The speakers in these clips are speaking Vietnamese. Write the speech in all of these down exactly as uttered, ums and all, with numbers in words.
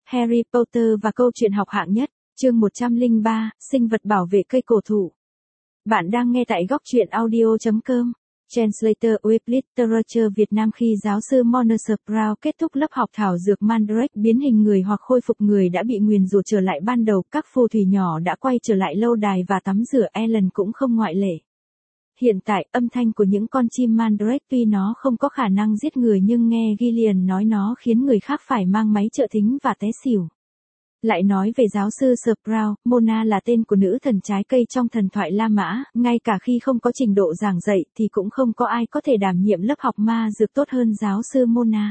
Harry Potter và câu chuyện học hạng nhất, chương một trăm lẻ ba, sinh vật bảo vệ cây cổ thụ. Bạn đang nghe tại góc truyện audio chấm com. Translator with Literature Việt Nam. Khi giáo sư Moniser Brown kết thúc lớp học thảo dược Mandrake biến hình người hoặc khôi phục người đã bị nguyền rủa trở lại ban đầu, các phù thủy nhỏ đã quay trở lại lâu đài và tắm rửa, Ellen cũng không ngoại lệ. Hiện tại, âm thanh của những con chim Mandrake tuy nó không có khả năng giết người nhưng nghe Gillian nói nó khiến người khác phải mang máy trợ thính và té xỉu. Lại nói về giáo sư Sprout, Mona là tên của nữ thần trái cây trong thần thoại La Mã, ngay cả khi không có trình độ giảng dạy thì cũng không có ai có thể đảm nhiệm lớp học ma dược tốt hơn giáo sư Mona.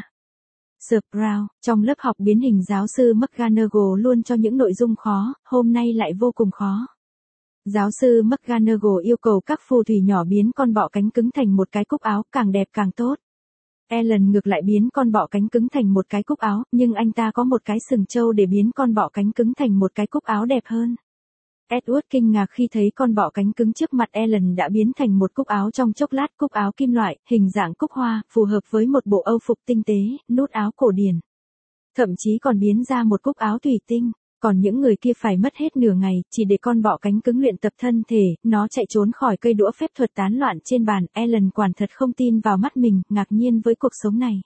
Sprout, trong lớp học biến hình giáo sư McGonagall luôn cho những nội dung khó, hôm nay lại vô cùng khó. Giáo sư McGonagall yêu cầu các phù thủy nhỏ biến con bọ cánh cứng thành một cái cúc áo, càng đẹp càng tốt. Ellen ngược lại biến con bọ cánh cứng thành một cái cúc áo, nhưng anh ta có một cái sừng trâu để biến con bọ cánh cứng thành một cái cúc áo đẹp hơn. Edward kinh ngạc khi thấy con bọ cánh cứng trước mặt Ellen đã biến thành một cúc áo trong chốc lát, cúc áo kim loại, hình dạng cúc hoa, phù hợp với một bộ âu phục tinh tế, nút áo cổ điển. Thậm chí còn biến ra một cúc áo thủy tinh. Còn những người kia phải mất hết nửa ngày, chỉ để con bọ cánh cứng luyện tập thân thể, nó chạy trốn khỏi cây đũa phép thuật tán loạn trên bàn. Ellen quả thật không tin vào mắt mình, ngạc nhiên với cuộc sống này.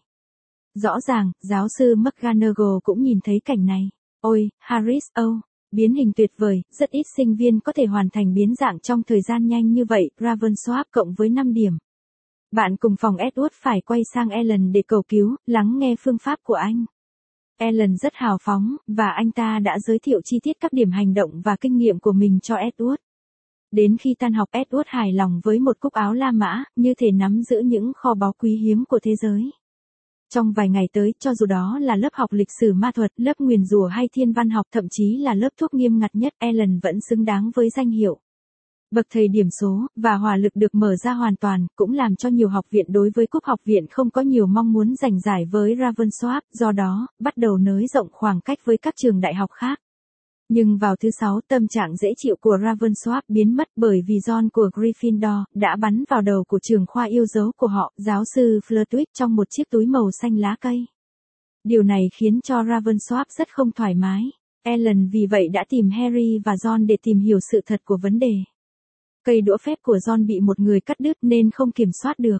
Rõ ràng, giáo sư McGonagall cũng nhìn thấy cảnh này. Ôi, Harris, oh, biến hình tuyệt vời, rất ít sinh viên có thể hoàn thành biến dạng trong thời gian nhanh như vậy, Ravensworth cộng với năm điểm. Bạn cùng phòng Edward phải quay sang Ellen để cầu cứu, lắng nghe phương pháp của anh. Ellen rất hào phóng, và anh ta đã giới thiệu chi tiết các điểm hành động và kinh nghiệm của mình cho Edward. Đến khi tan học, Edward hài lòng với một cúc áo La Mã, như thể nắm giữ những kho báu quý hiếm của thế giới. Trong vài ngày tới, cho dù đó là lớp học lịch sử ma thuật, lớp nguyền rủa hay thiên văn học, thậm chí là lớp thuốc nghiêm ngặt nhất, Ellen vẫn xứng đáng với danh hiệu bậc thầy điểm số, và hỏa lực được mở ra hoàn toàn, cũng làm cho nhiều học viện đối với cúp học viện không có nhiều mong muốn giành giải với Ravensworth, do đó, bắt đầu nới rộng khoảng cách với các trường đại học khác. Nhưng vào thứ sáu, tâm trạng dễ chịu của Ravensworth biến mất bởi vì John của Gryffindor đã bắn vào đầu của trường khoa yêu dấu của họ, giáo sư Flitwick, trong một chiếc túi màu xanh lá cây. Điều này khiến cho Ravensworth rất không thoải mái. Ellen vì vậy đã tìm Harry và John để tìm hiểu sự thật của vấn đề. Cây đũa phép của John bị một người cắt đứt nên không kiểm soát được.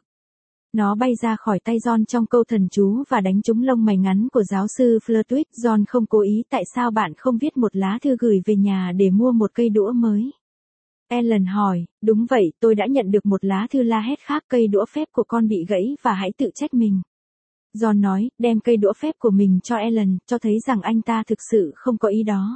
Nó bay ra khỏi tay John trong câu thần chú và đánh trúng lông mày ngắn của giáo sư Flitwick. John không cố ý, tại sao bạn không viết một lá thư gửi về nhà để mua một cây đũa mới? Ellen hỏi, đúng vậy, tôi đã nhận được một lá thư la hét khác, cây đũa phép của con bị gãy và hãy tự trách mình. John nói, đem cây đũa phép của mình cho Ellen, cho thấy rằng anh ta thực sự không có ý đó.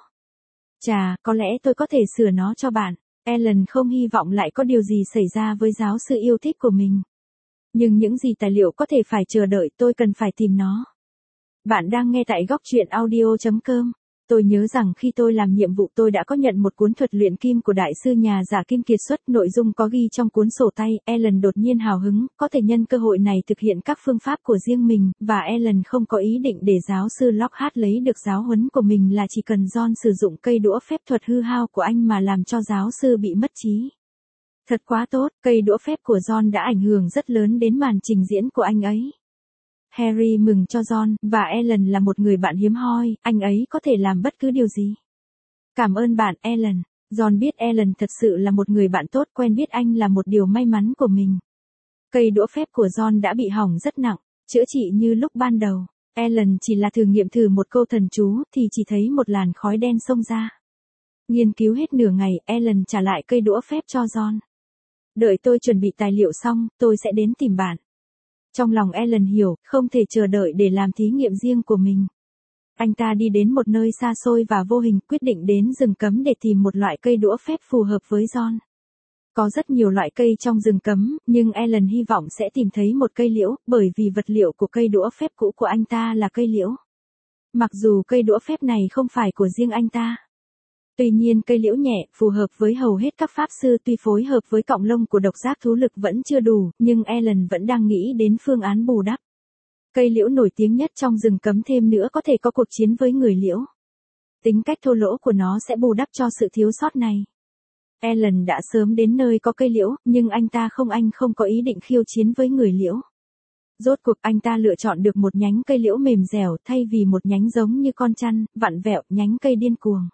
Chà, có lẽ tôi có thể sửa nó cho bạn. Ellen không hy vọng lại có điều gì xảy ra với giáo sư yêu thích của mình. Nhưng những gì tài liệu có thể phải chờ đợi, tôi cần phải tìm nó. Bạn đang nghe tại góc truyện audio chấm com. Tôi nhớ rằng khi tôi làm nhiệm vụ tôi đã có nhận một cuốn thuật luyện kim của đại sư nhà giả kim kiệt xuất, nội dung có ghi trong cuốn sổ tay. Ellen đột nhiên hào hứng, có thể nhân cơ hội này thực hiện các phương pháp của riêng mình, và Ellen không có ý định để giáo sư Lockhart lấy được giáo huấn của mình là chỉ cần John sử dụng cây đũa phép thuật hư hao của anh mà làm cho giáo sư bị mất trí. Thật quá tốt, cây đũa phép của John đã ảnh hưởng rất lớn đến màn trình diễn của anh ấy. Harry mừng cho John, và Ellen là một người bạn hiếm hoi, anh ấy có thể làm bất cứ điều gì. Cảm ơn bạn, Ellen. John biết Ellen thật sự là một người bạn tốt, quen biết anh là một điều may mắn của mình. Cây đũa phép của John đã bị hỏng rất nặng, chữa trị như lúc ban đầu. Ellen chỉ là thử nghiệm thử một câu thần chú thì chỉ thấy một làn khói đen xông ra. Nghiên cứu hết nửa ngày, Ellen trả lại cây đũa phép cho John. Đợi tôi chuẩn bị tài liệu xong, tôi sẽ đến tìm bạn. Trong lòng Ellen hiểu, không thể chờ đợi để làm thí nghiệm riêng của mình. Anh ta đi đến một nơi xa xôi và vô hình, quyết định đến rừng cấm để tìm một loại cây đũa phép phù hợp với John. Có rất nhiều loại cây trong rừng cấm, nhưng Ellen hy vọng sẽ tìm thấy một cây liễu, bởi vì vật liệu của cây đũa phép cũ của anh ta là cây liễu. Mặc dù cây đũa phép này không phải của riêng anh ta. Tuy nhiên cây liễu nhẹ, phù hợp với hầu hết các pháp sư, tuy phối hợp với cọng lông của độc giác thú lực vẫn chưa đủ, nhưng Ellen vẫn đang nghĩ đến phương án bù đắp. Cây liễu nổi tiếng nhất trong rừng cấm thêm nữa có thể có cuộc chiến với người liễu. Tính cách thô lỗ của nó sẽ bù đắp cho sự thiếu sót này. Ellen đã sớm đến nơi có cây liễu, nhưng anh ta không anh không có ý định khiêu chiến với người liễu. Rốt cuộc anh ta lựa chọn được một nhánh cây liễu mềm dẻo thay vì một nhánh giống như con chăn, vặn vẹo, nhánh cây điên cuồng.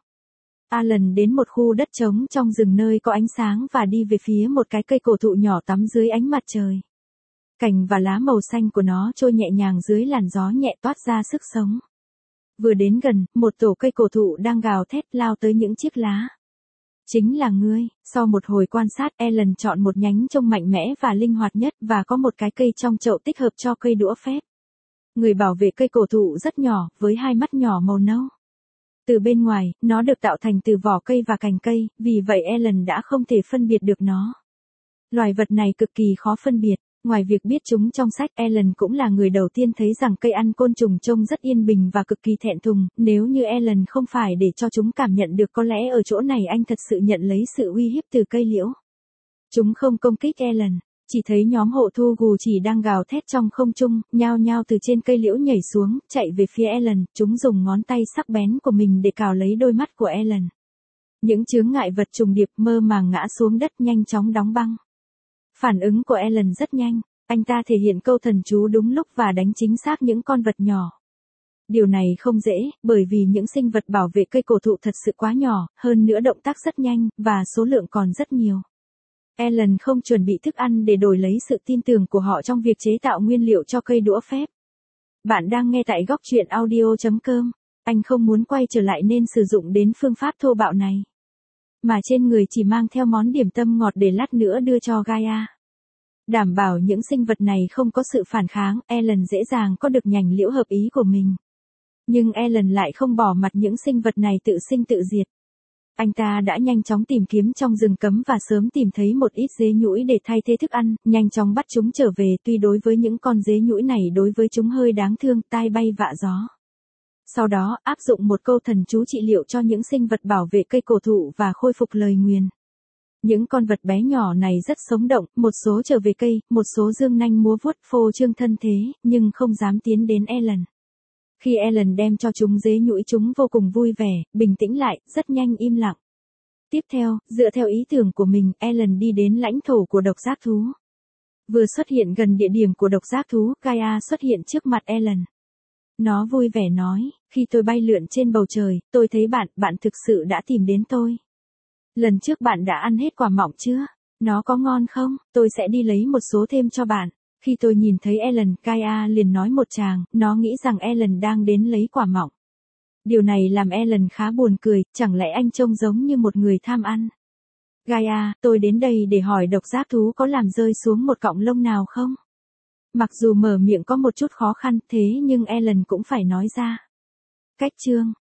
Alan đến một khu đất trống trong rừng nơi có ánh sáng và đi về phía một cái cây cổ thụ nhỏ tắm dưới ánh mặt trời. Cành và lá màu xanh của nó trôi nhẹ nhàng dưới làn gió nhẹ toát ra sức sống. Vừa đến gần, một tổ cây cổ thụ đang gào thét lao tới những chiếc lá. Chính là ngươi. Sau một hồi quan sát, Alan chọn một nhánh trông mạnh mẽ và linh hoạt nhất và có một cái cây trong chậu tích hợp cho cây đũa phép. Người bảo vệ cây cổ thụ rất nhỏ, với hai mắt nhỏ màu nâu. Từ bên ngoài, nó được tạo thành từ vỏ cây và cành cây, vì vậy Alan đã không thể phân biệt được nó. Loài vật này cực kỳ khó phân biệt. Ngoài việc biết chúng trong sách, Alan cũng là người đầu tiên thấy rằng cây ăn côn trùng trông rất yên bình và cực kỳ thẹn thùng, nếu như Alan không phải để cho chúng cảm nhận được có lẽ ở chỗ này anh thật sự nhận lấy sự uy hiếp từ cây liễu. Chúng không công kích Alan, chỉ thấy nhóm hộ thu gù chỉ đang gào thét trong không trung, nhao nhao từ trên cây liễu nhảy xuống, chạy về phía Alan, chúng dùng ngón tay sắc bén của mình để cào lấy đôi mắt của Alan. Những chướng ngại vật trùng điệp mơ màng ngã xuống đất nhanh chóng đóng băng. Phản ứng của Alan rất nhanh, anh ta thể hiện câu thần chú đúng lúc và đánh chính xác những con vật nhỏ. Điều này không dễ, bởi vì những sinh vật bảo vệ cây cổ thụ thật sự quá nhỏ, hơn nữa động tác rất nhanh, và số lượng còn rất nhiều. Alan không chuẩn bị thức ăn để đổi lấy sự tin tưởng của họ trong việc chế tạo nguyên liệu cho cây đũa phép. Bạn đang nghe tại góc truyện audio chấm com. Anh không muốn quay trở lại nên sử dụng đến phương pháp thô bạo này. Mà trên người chỉ mang theo món điểm tâm ngọt để lát nữa đưa cho Gaia. Đảm bảo những sinh vật này không có sự phản kháng, Alan dễ dàng có được nhành liễu hợp ý của mình. Nhưng Alan lại không bỏ mặc những sinh vật này tự sinh tự diệt. Anh ta đã nhanh chóng tìm kiếm trong rừng cấm và sớm tìm thấy một ít dế nhũi để thay thế thức ăn, nhanh chóng bắt chúng trở về, tuy đối với những con dế nhũi này đối với chúng hơi đáng thương, tai bay vạ gió. Sau đó, áp dụng một câu thần chú trị liệu cho những sinh vật bảo vệ cây cổ thụ và khôi phục lời nguyền. Những con vật bé nhỏ này rất sống động, một số trở về cây, một số dương nanh múa vuốt phô trương thân thế, nhưng không dám tiến đến Alan. Khi Alan đem cho chúng dế nhũi chúng vô cùng vui vẻ, bình tĩnh lại, rất nhanh im lặng. Tiếp theo, dựa theo ý tưởng của mình, Alan đi đến lãnh thổ của độc giác thú. Vừa xuất hiện gần địa điểm của độc giác thú, Gaia xuất hiện trước mặt Alan. Nó vui vẻ nói, khi tôi bay lượn trên bầu trời, tôi thấy bạn, bạn thực sự đã tìm đến tôi. Lần trước bạn đã ăn hết quả mọng chưa? Nó có ngon không? Tôi sẽ đi lấy một số thêm cho bạn. Khi tôi nhìn thấy Alan, Gaia liền nói một tràng, nó nghĩ rằng Alan đang đến lấy quả mọng. Điều này làm Alan khá buồn cười, chẳng lẽ anh trông giống như một người tham ăn? Gaia, tôi đến đây để hỏi độc giác thú có làm rơi xuống một cọng lông nào không? Mặc dù mở miệng có một chút khó khăn thế nhưng Alan cũng phải nói ra. Cách chương